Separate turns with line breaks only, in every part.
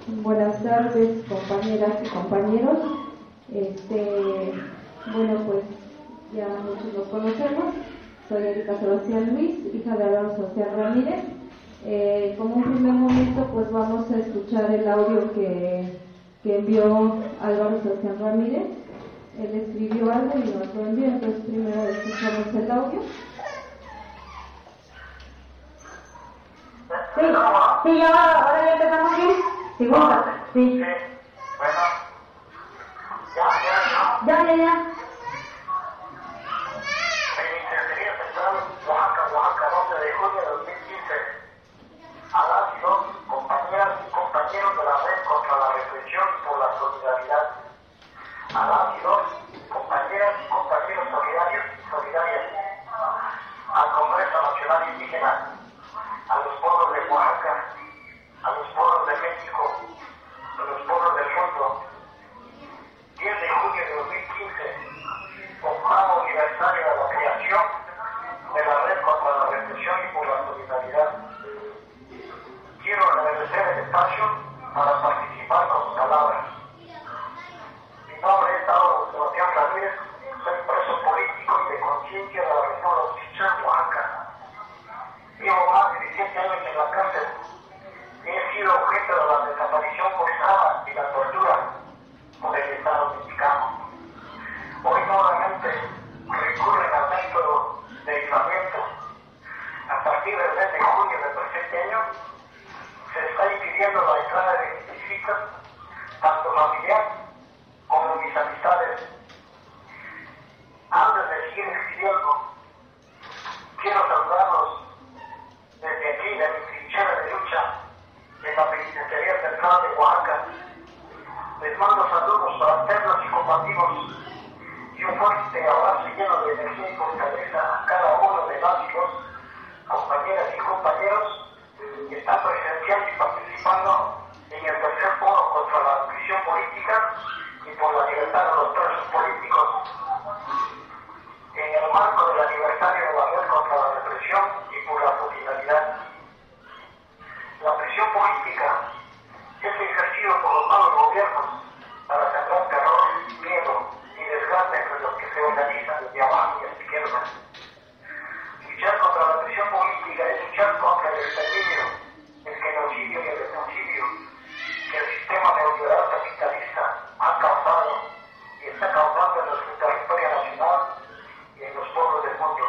Buenas tardes, compañeras y compañeros. Bueno, pues ya muchos nos conocemos. Soy Erika Sebastián Luis, hija de Álvaro Sebastián Ramírez. Como un primer momento, pues vamos a escuchar el audio que envió Álvaro Sebastián Ramírez. Él escribió algo y nos lo envió, entonces primero escuchamos el audio.
Sí, ahora ya empezamos bien. Sí, bueno, sí.
Bueno, ya.
Ya.
En Interferencia Central, Oaxaca, 12 de junio de 2015. A las y dos compañeras y compañeros de la Red contra la Represión y por la Solidaridad. A las y dos compañeras y compañeros solidarios y solidarias. Al Congreso Nacional Indígena. A los pueblos de Oaxaca. A los pueblos de México. A los pueblos del mundo. 10 de junio de 2015, octavo aniversario de la creación de la Red contra la Represión y por la Solidaridad. Quiero agradecer el espacio para participar con sus palabras. Mi nombre es Álvaro Sebastián Ramírez, soy preso político y de conciencia de la República Chichén, Oaxaca. Llevo más de 17 años en la cárcel y he sido objeto de la desaparición forzada y la tortura por el Estado mexicano. Hoy nuevamente recurren al método de aislamiento. A partir del mes de junio del presente año se está impidiendo la entrada de visitas, tanto familiar como mis amistades. Antes de seguir escribiendo, quiero saludarlos desde aquí, de mi trinchera de lucha en la Penitenciaría Central de Oaxaca. Les mando saludos fraternos y combativos y un fuerte abrazo lleno de energía y fortaleza a cada uno de las y los compañeras y compañeros que están presenciando y participando en el tercer foro contra la prisión política y por la libertad de los presos políticos. En el marco del aniversario de la Red contra la Represión y por la Solidaridad. La prisión política es ejercido por los malos gobiernos para sembrar terror, miedo y desgaste entre los que se organizan desde abajo y a la izquierda. Luchar contra la prisión política es luchar contra el exterminio, el genocidio y el etnocidio que el sistema neoliberal capitalista ha causado y está causando en nuestro territorio nacional y en los pueblos del mundo.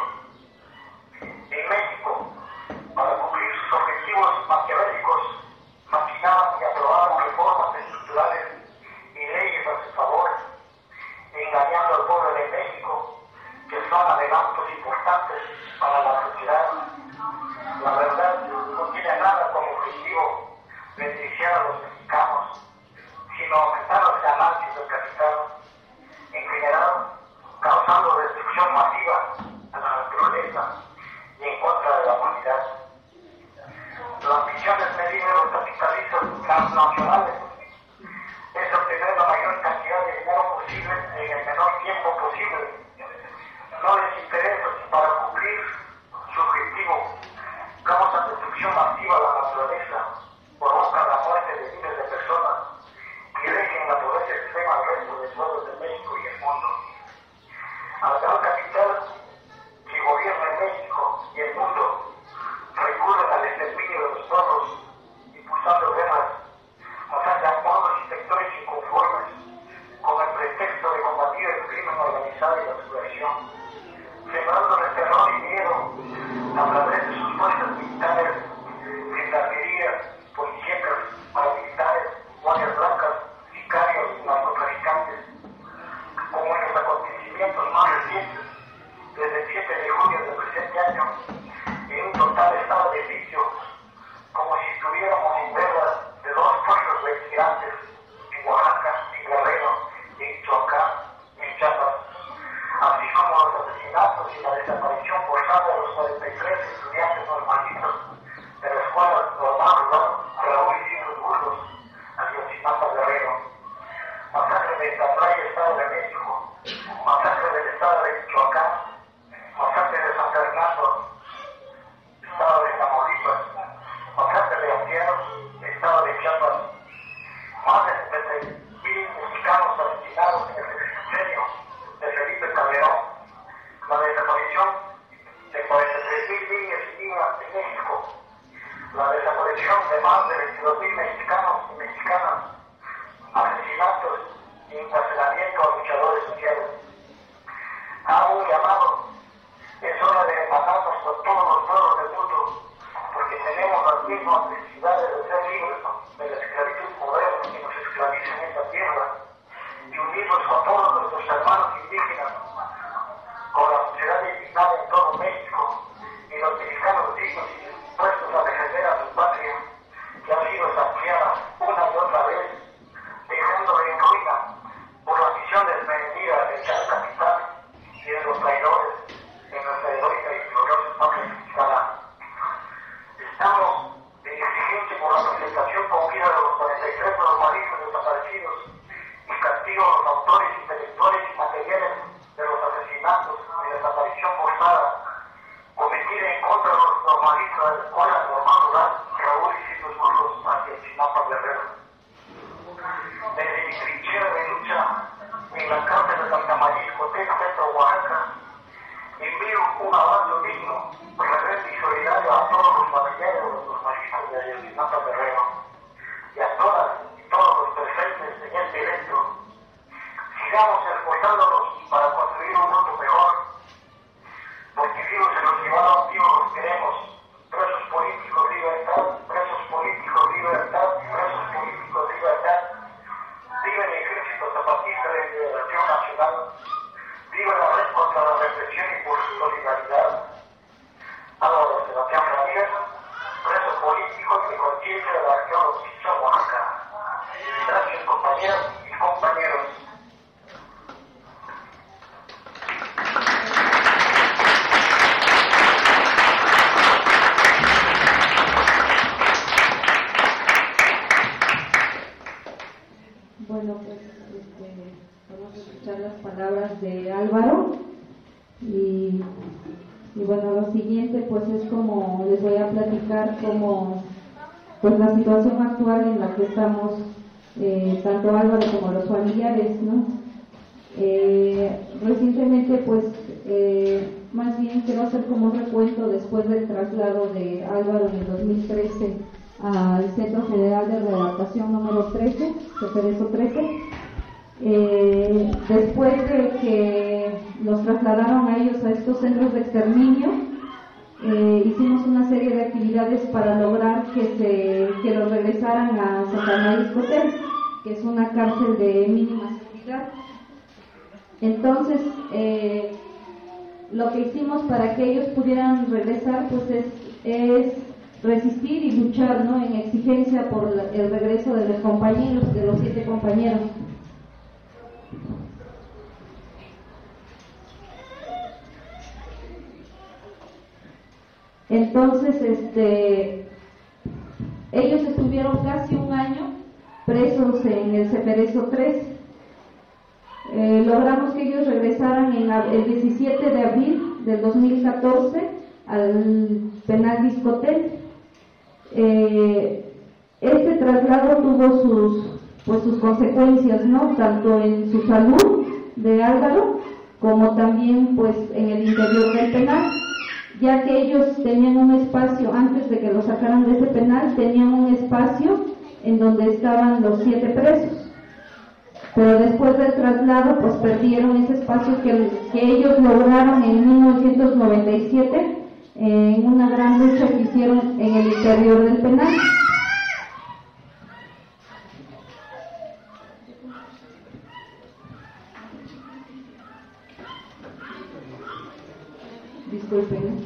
En México, para cumplir sus objetivos maquiavélicos, maquinaban y aprobaban reformas estructurales y leyes a su favor, engañando al pueblo de México, que son adelantos importantes para la sociedad. La verdad no tiene nada como objetivo beneficiar a los mexicanos, sino aumentar las ganancias del capital, en general, causando destrucción masiva a la naturaleza y en contra de la humanidad. Las misiones medidas de los capitalistas transnacionales es obtener la mayor cantidad de dinero posible en el menor tiempo posible. No les interesa si para cumplir su objetivo causan destrucción masiva a la naturaleza, provocan la muerte de miles de personas y dejen la pobreza extrema al resto de pueblos de México y el mundo. Al gran capital que gobierna en México y el mundo recurren al exterminio de los pueblos, impulsando guerras, matando a pueblos y sectores inconformes, con el pretexto de combatir el crimen organizado y la subversión, sembrando el terror y miedo a través de sus fuerzas militares, gendarmerías, policías, paramilitares, guardias blancas, sicarios, narcotraficantes, como en los acontecimientos más recientes, desde el 7 de junio del presente año, en un total estado de vicio, como si estuviéramos en guerra de dos fuerzas beligerantes en Oaxaca, en Guerrero, en Michoacán, en Chiapas, así como los asesinatos y la desaparición forzada de los 43 estudiantes normalistas de la Escuela Normal Rural Raúl Isidro Burgos, Ayotzinapa, Guerrero, masacre de Itatlaya, Estado de México, masacre del Estado de Michoacán, masacre de San Fernando, Estado de Tamaulipas, masacre de Anguiano, Estado de Chiapas, mexicanos y mexicanas, asesinatos y encarcelamiento a luchadores sociales. Hago un llamado, es hora de hermanarnos con todos los pueblos del mundo, porque tenemos las mismas necesidades de ser libres de la esclavitud moderna que nos esclaviza en esta tierra, y unirnos con todos nuestros hermanos indígenas, con la sociedad indignada en todo México, y los mexicanos dignos y dispuestos a defender a su patria, que ha sido saqueada una y otra vez, dejándola en ruina por las visiones mentiras del gran capital y de los traidores en nuestra heroica y gloriosa patria mexicana. Estamos de exigencia por la presentación con vida de los 43 normalistas desaparecidos y castigo a los autores intelectuales y materiales de los asesinatos y desaparición forzada cometida en contra de los normalistas de la Escuela Normal Rural Raúl Isidro Burgos hacia Chinapa Guerrero. Desde mi trinchera de lucha en la cárcel de Santa María Ixcotec, Centro Oaxaca, envío un abrazo digno, reverente y solidario a todos los familiares de los normalistas de Ayotzinapa Guerrero y a todas y todos los presentes en este evento. Sigamos esforzándonos para construir un mundo mejor, porque vivos se los llevaron, vivos los queremos. Presos políticos, libertad, presos políticos, libertad, presos políticos, libertad. Viva el Ejército Zapatista de Liberación Nacional, viva la red contra la represión y por su solidaridad. Álvaro Sebastián Ramírez, preso político y de conciencia de la región Oaxaca, Oaxaca. Gracias, compañeras y compañeros.
Bueno, pues vamos a escuchar las palabras de Álvaro y bueno, lo siguiente pues es como les voy a platicar como pues la situación actual en la que estamos tanto Álvaro como los familiares, ¿no? Recientemente pues más bien quiero hacer como un recuento después del traslado de Álvaro en el 2013 al Centro Federal de Readaptación número 13, CFDSO 13. Después de que los trasladaron a ellos a estos centros de exterminio, hicimos una serie de actividades para lograr que los regresaran a Santa María Ixcotec, que es una cárcel de mínima seguridad. Entonces, lo que hicimos para que ellos pudieran regresar pues es resistir y luchar, ¿no?, en exigencia por el regreso de los compañeros, de los 7 compañeros. Entonces, ellos estuvieron casi un año presos en el CFDSO 3. Logramos que ellos regresaran el 17 de abril del 2014 al penal de Ixcotec. Este traslado tuvo sus consecuencias, ¿no?, tanto en su salud de Álvaro como también pues en el interior del penal, ya que ellos tenían un espacio, antes de que lo sacaran de ese penal, tenían un espacio en donde estaban los 7 presos, pero después del traslado pues perdieron ese espacio que ellos lograron en 1997 en una gran lucha que hicieron en el interior del penal. Disculpen,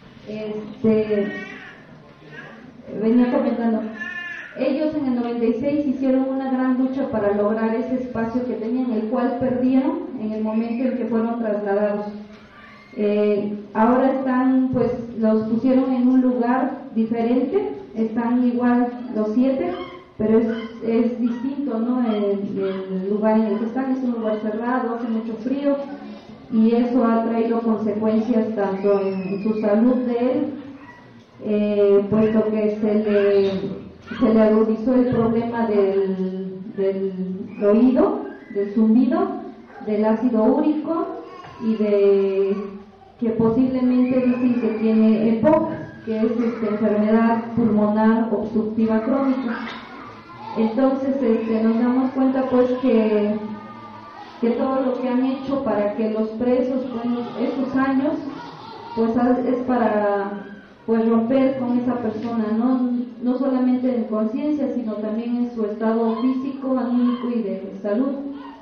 venía comentando, ellos en el 96 hicieron una gran lucha para lograr ese espacio que tenían, el cual perdieron en el momento en que fueron trasladados. Ahora están, pues los pusieron en un lugar diferente, están igual los 7, pero es distinto, ¿no? El lugar en el que están es un lugar cerrado, hace mucho frío, y eso ha traído consecuencias tanto en su salud de él, puesto que se le agudizó el problema del oído, del zumbido, del ácido úrico y de que posiblemente dicen que tiene EPOC, que es enfermedad pulmonar obstructiva crónica. Entonces nos damos cuenta pues que todo lo que han hecho para que los presos, bueno, esos años, pues es para pues romper con esa persona, no solamente en conciencia, sino también en su estado físico, anímico y de salud.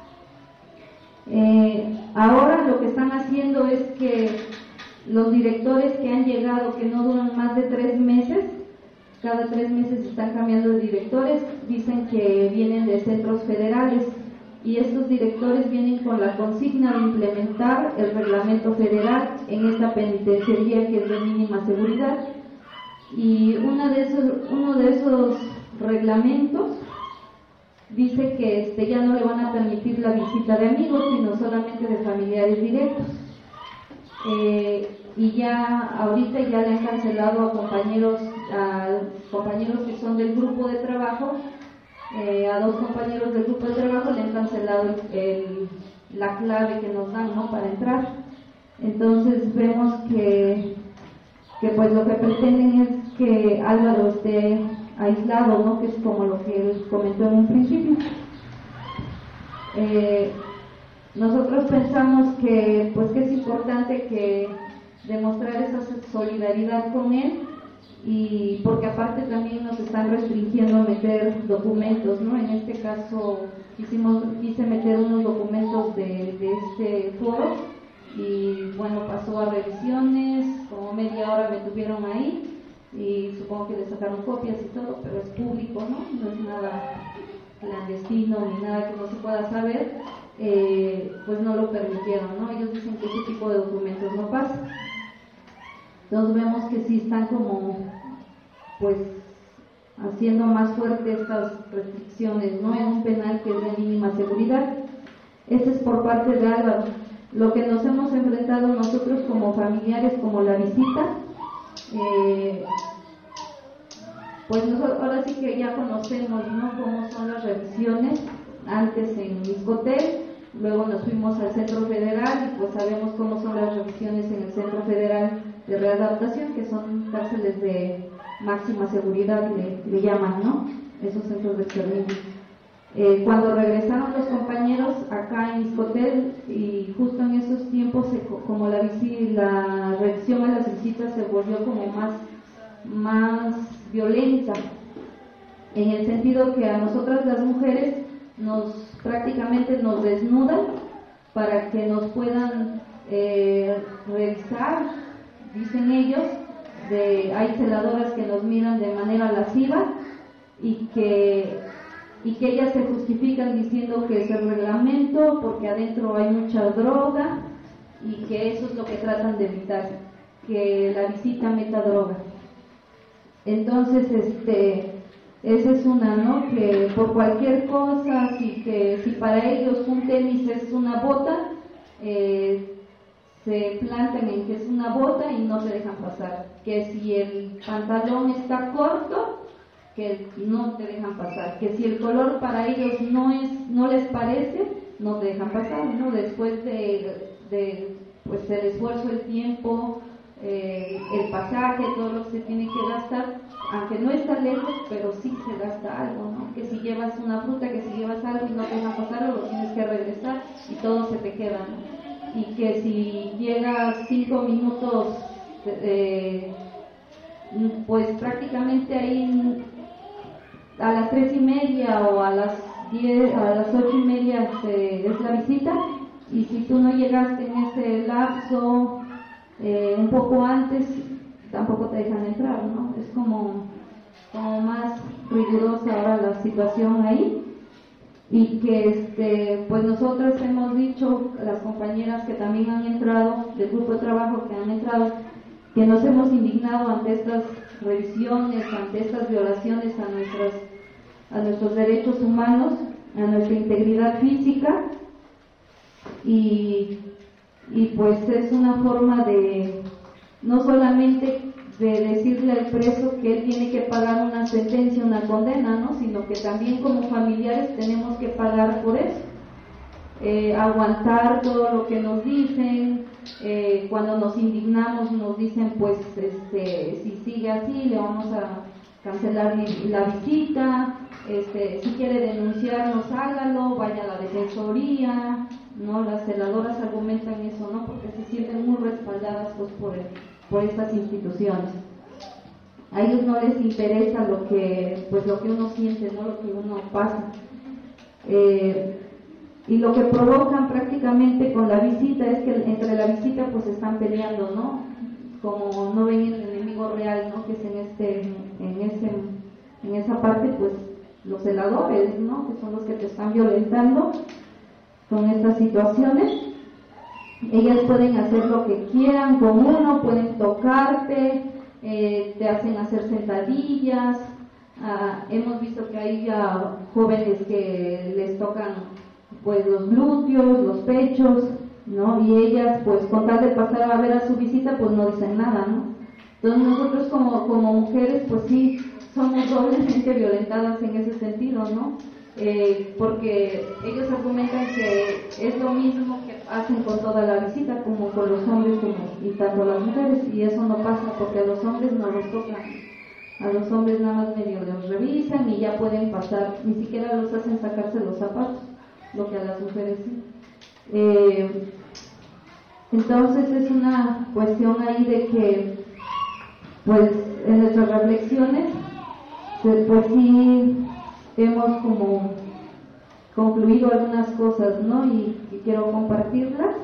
Ahora lo que están haciendo es que los directores que han llegado, que no duran más de 3 meses, cada 3 meses están cambiando de directores, dicen que vienen de centros federales, y estos directores vienen con la consigna de implementar el reglamento federal en esta penitenciaría que es de mínima seguridad. Y uno de esos reglamentos dice que ya no le van a permitir la visita de amigos, sino solamente de familiares directos. Y ya ahorita ya le han cancelado a compañeros que son del grupo de trabajo, a 2 compañeros del grupo de trabajo le han cancelado la clave que nos dan, ¿no?, para entrar. Entonces vemos que pues lo que pretenden es que Álvaro esté aislado, ¿no?, que es como lo que él comentó en un principio. Nosotros pensamos que es importante que demostrar esa solidaridad con él, y porque aparte también nos están restringiendo a meter documentos, ¿no? En este caso quise meter unos documentos de este foro, y bueno, pasó a revisiones, como media hora me tuvieron ahí, y supongo que le sacaron copias y todo, pero es público, ¿no? No es nada clandestino ni nada que no se pueda saber, pues no lo permitieron, ¿no? Ellos dicen que ese tipo de documentos no pasa. Entonces vemos que sí están como pues haciendo más fuerte estas restricciones, ¿no?, en un penal que es de mínima seguridad. Ese es por parte de Álvaro. Lo que nos hemos enfrentado nosotros como familiares, como la visita, pues nosotros ahora sí que ya conocemos, ¿no?, cómo son las revisiones. Antes en Miscotel, luego nos fuimos al Centro Federal y pues sabemos cómo son las revisiones en el Centro Federal de Readaptación, que son cárceles de máxima seguridad, le llaman, ¿no?, esos centros de exterminio. Cuando regresaron los compañeros acá en Miscotel, y justo en esos tiempos, como la revisión a las visitas se volvió como más violenta, en el sentido que a nosotras las mujeres prácticamente nos desnudan para que nos puedan revisar, dicen ellos. Hay celadoras que nos miran de manera lasciva, y que ellas se justifican diciendo que es el reglamento porque adentro hay mucha droga, y que eso es lo que tratan de evitar, que la visita meta droga. Entonces esa es una, ¿no?, que por cualquier cosa, si para ellos un tenis es una bota, se plantan en que es una bota y no te dejan pasar. Que si el pantalón está corto, que no te dejan pasar. Que si el color para ellos no les parece, no te dejan pasar, ¿no? Después de pues el esfuerzo, el tiempo, el pasaje, todo lo que se tiene que gastar, aunque no está lejos, pero sí se gasta algo, ¿no? Que si llevas una fruta, que si llevas algo y no te dejan pasar, lo tienes que regresar y todo se te queda, ¿no? Y que si llegas 5 minutos, pues prácticamente ahí a las 3:30 o a las 10, a las 8:30 es la visita, y si tú no llegaste en ese lapso un poco antes, tampoco te dejan entrar, ¿no? Es como más rigurosa ahora la situación ahí. Y que pues nosotras hemos dicho, las compañeras que también han entrado, del grupo de trabajo que han entrado, que nos hemos indignado ante estas revisiones, ante estas violaciones a nuestros derechos humanos, a nuestra integridad física, y pues es una forma de no solamente de decirle al preso que él tiene que pagar una sentencia, una condena, ¿no?, sino que también como familiares tenemos que pagar por eso, aguantar todo lo que nos dicen. Cuando nos indignamos nos dicen pues si sigue así le vamos a cancelar la visita, si quiere denunciarnos, hágalo, vaya a la defensoría, ¿no? Las celadoras argumentan eso, ¿no? Porque se sienten muy respaldadas pues por estas instituciones. A ellos no les interesa lo que uno siente, ¿no? Lo que uno pasa. Y lo que provocan prácticamente con la visita es que entre la visita pues están peleando, ¿no? Como no ven el enemigo real, ¿no? Que es en esa parte, pues los celadores, ¿no? Que son los que te están violentando con estas situaciones. Ellas pueden hacer lo que quieran con uno, pueden tocarte, te hacen hacer sentadillas. Hemos visto que hay ya jóvenes que les tocan pues los glúteos, los pechos, ¿no? Y ellas pues con tal de pasar a ver a su visita pues no dicen nada, ¿no? Entonces nosotros como mujeres pues sí somos doblemente violentadas en ese sentido, ¿no? Porque ellos argumentan que es lo mismo que hacen con toda la visita, como con los hombres y tanto las mujeres, y eso no pasa porque a los hombres no los tocan, a los hombres nada más medio los revisan y ya pueden pasar, ni siquiera los hacen sacarse los zapatos, lo que a las mujeres sí. Entonces es una cuestión ahí de que pues en nuestras reflexiones pues sí hemos como concluido algunas cosas, ¿no? Y quiero compartirlas.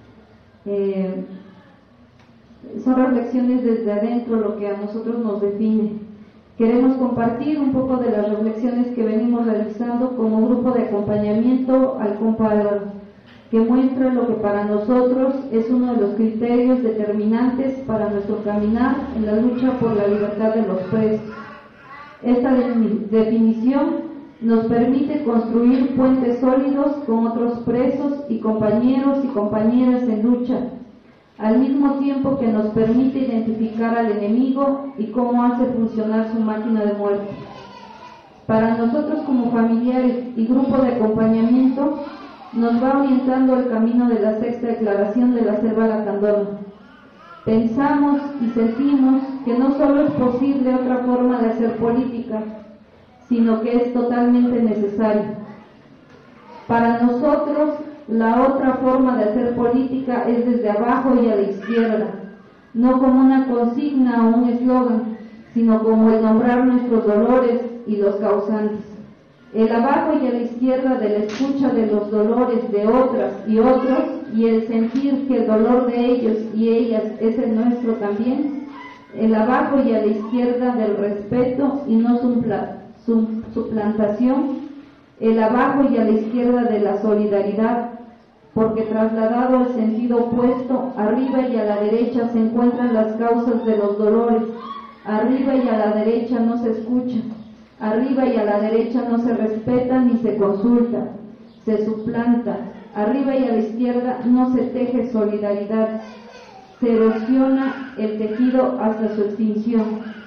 Son reflexiones desde adentro, lo que a nosotros nos define. Queremos compartir un poco de las reflexiones que venimos realizando como grupo de acompañamiento al compa Álvaro, que muestra lo que para nosotros es uno de los criterios determinantes para nuestro caminar en la lucha por la libertad de los presos. Esta definición nos permite construir puentes sólidos con otros presos y compañeros y compañeras en lucha, al mismo tiempo que nos permite identificar al enemigo y cómo hace funcionar su máquina de muerte. Para nosotros como familiares y grupo de acompañamiento, nos va orientando el camino de la sexta declaración de la Selva Lacandona. Pensamos y sentimos que no solo es posible otra forma de hacer política, sino que es totalmente necesario. Para nosotros, la otra forma de hacer política es desde abajo y a la izquierda, no como una consigna o un eslogan, sino como el nombrar nuestros dolores y los causantes. El abajo y a la izquierda de la escucha de los dolores de otras y otros, y el sentir que el dolor de ellos y ellas es el nuestro también. El abajo y a la izquierda del respeto y no suplantación. El abajo y a la izquierda de la solidaridad, porque trasladado al sentido opuesto, arriba y a la derecha se encuentran las causas de los dolores. Arriba y a la derecha no se escucha. Arriba y a la derecha no se respeta ni se consulta, se suplanta. Arriba y a la izquierda no se teje solidaridad, se erosiona el tejido hasta su extinción.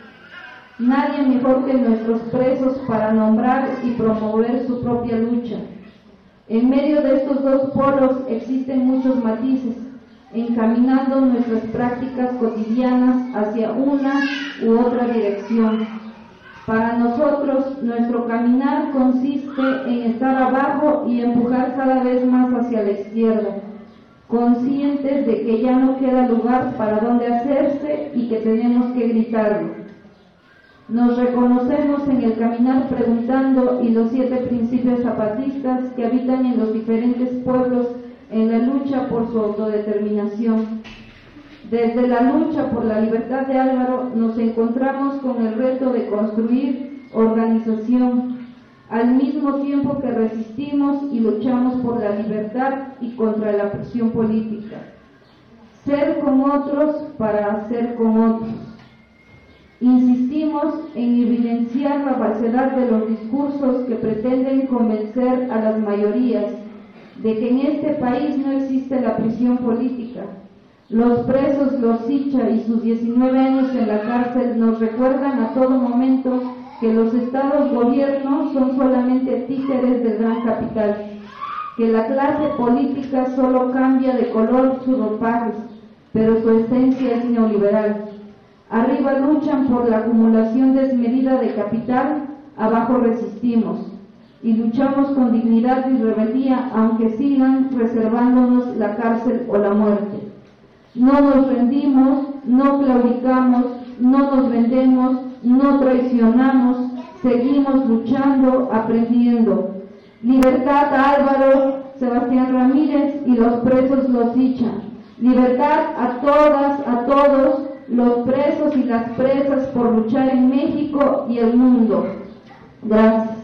Nadie mejor que nuestros presos para nombrar y promover su propia lucha. En medio de estos dos polos existen muchos matices, encaminando nuestras prácticas cotidianas hacia una u otra dirección. Para nosotros, nuestro caminar consiste en estar abajo y empujar cada vez más hacia la izquierda, conscientes de que ya no queda lugar para donde hacerse y que tenemos que gritarlo. Nos reconocemos en el caminar preguntando y los 7 principios zapatistas que habitan en los diferentes pueblos en la lucha por su autodeterminación. Desde la lucha por la libertad de Álvaro nos encontramos con el reto de construir organización, al mismo tiempo que resistimos y luchamos por la libertad y contra la presión política. Ser con otros para hacer con otros. Insistimos en evidenciar la falsedad de los discursos que pretenden convencer a las mayorías de que en este país no existe la prisión política. Los presos, los Sicha y sus 19 años en la cárcel nos recuerdan a todo momento que los estados-gobierno son solamente títeres del gran capital, que la clase política solo cambia de color sus ropajes, pero su esencia es neoliberal. Arriba luchan por la acumulación desmedida de capital, abajo resistimos y luchamos con dignidad y rebeldía, aunque sigan reservándonos la cárcel o la muerte. No nos rendimos, no claudicamos, no nos vendemos, no traicionamos, seguimos luchando, aprendiendo. Libertad a Álvaro Sebastián Ramírez y los presos Losicha. Libertad a todas, a todos los presos y las presas por luchar en México y el mundo. Gracias.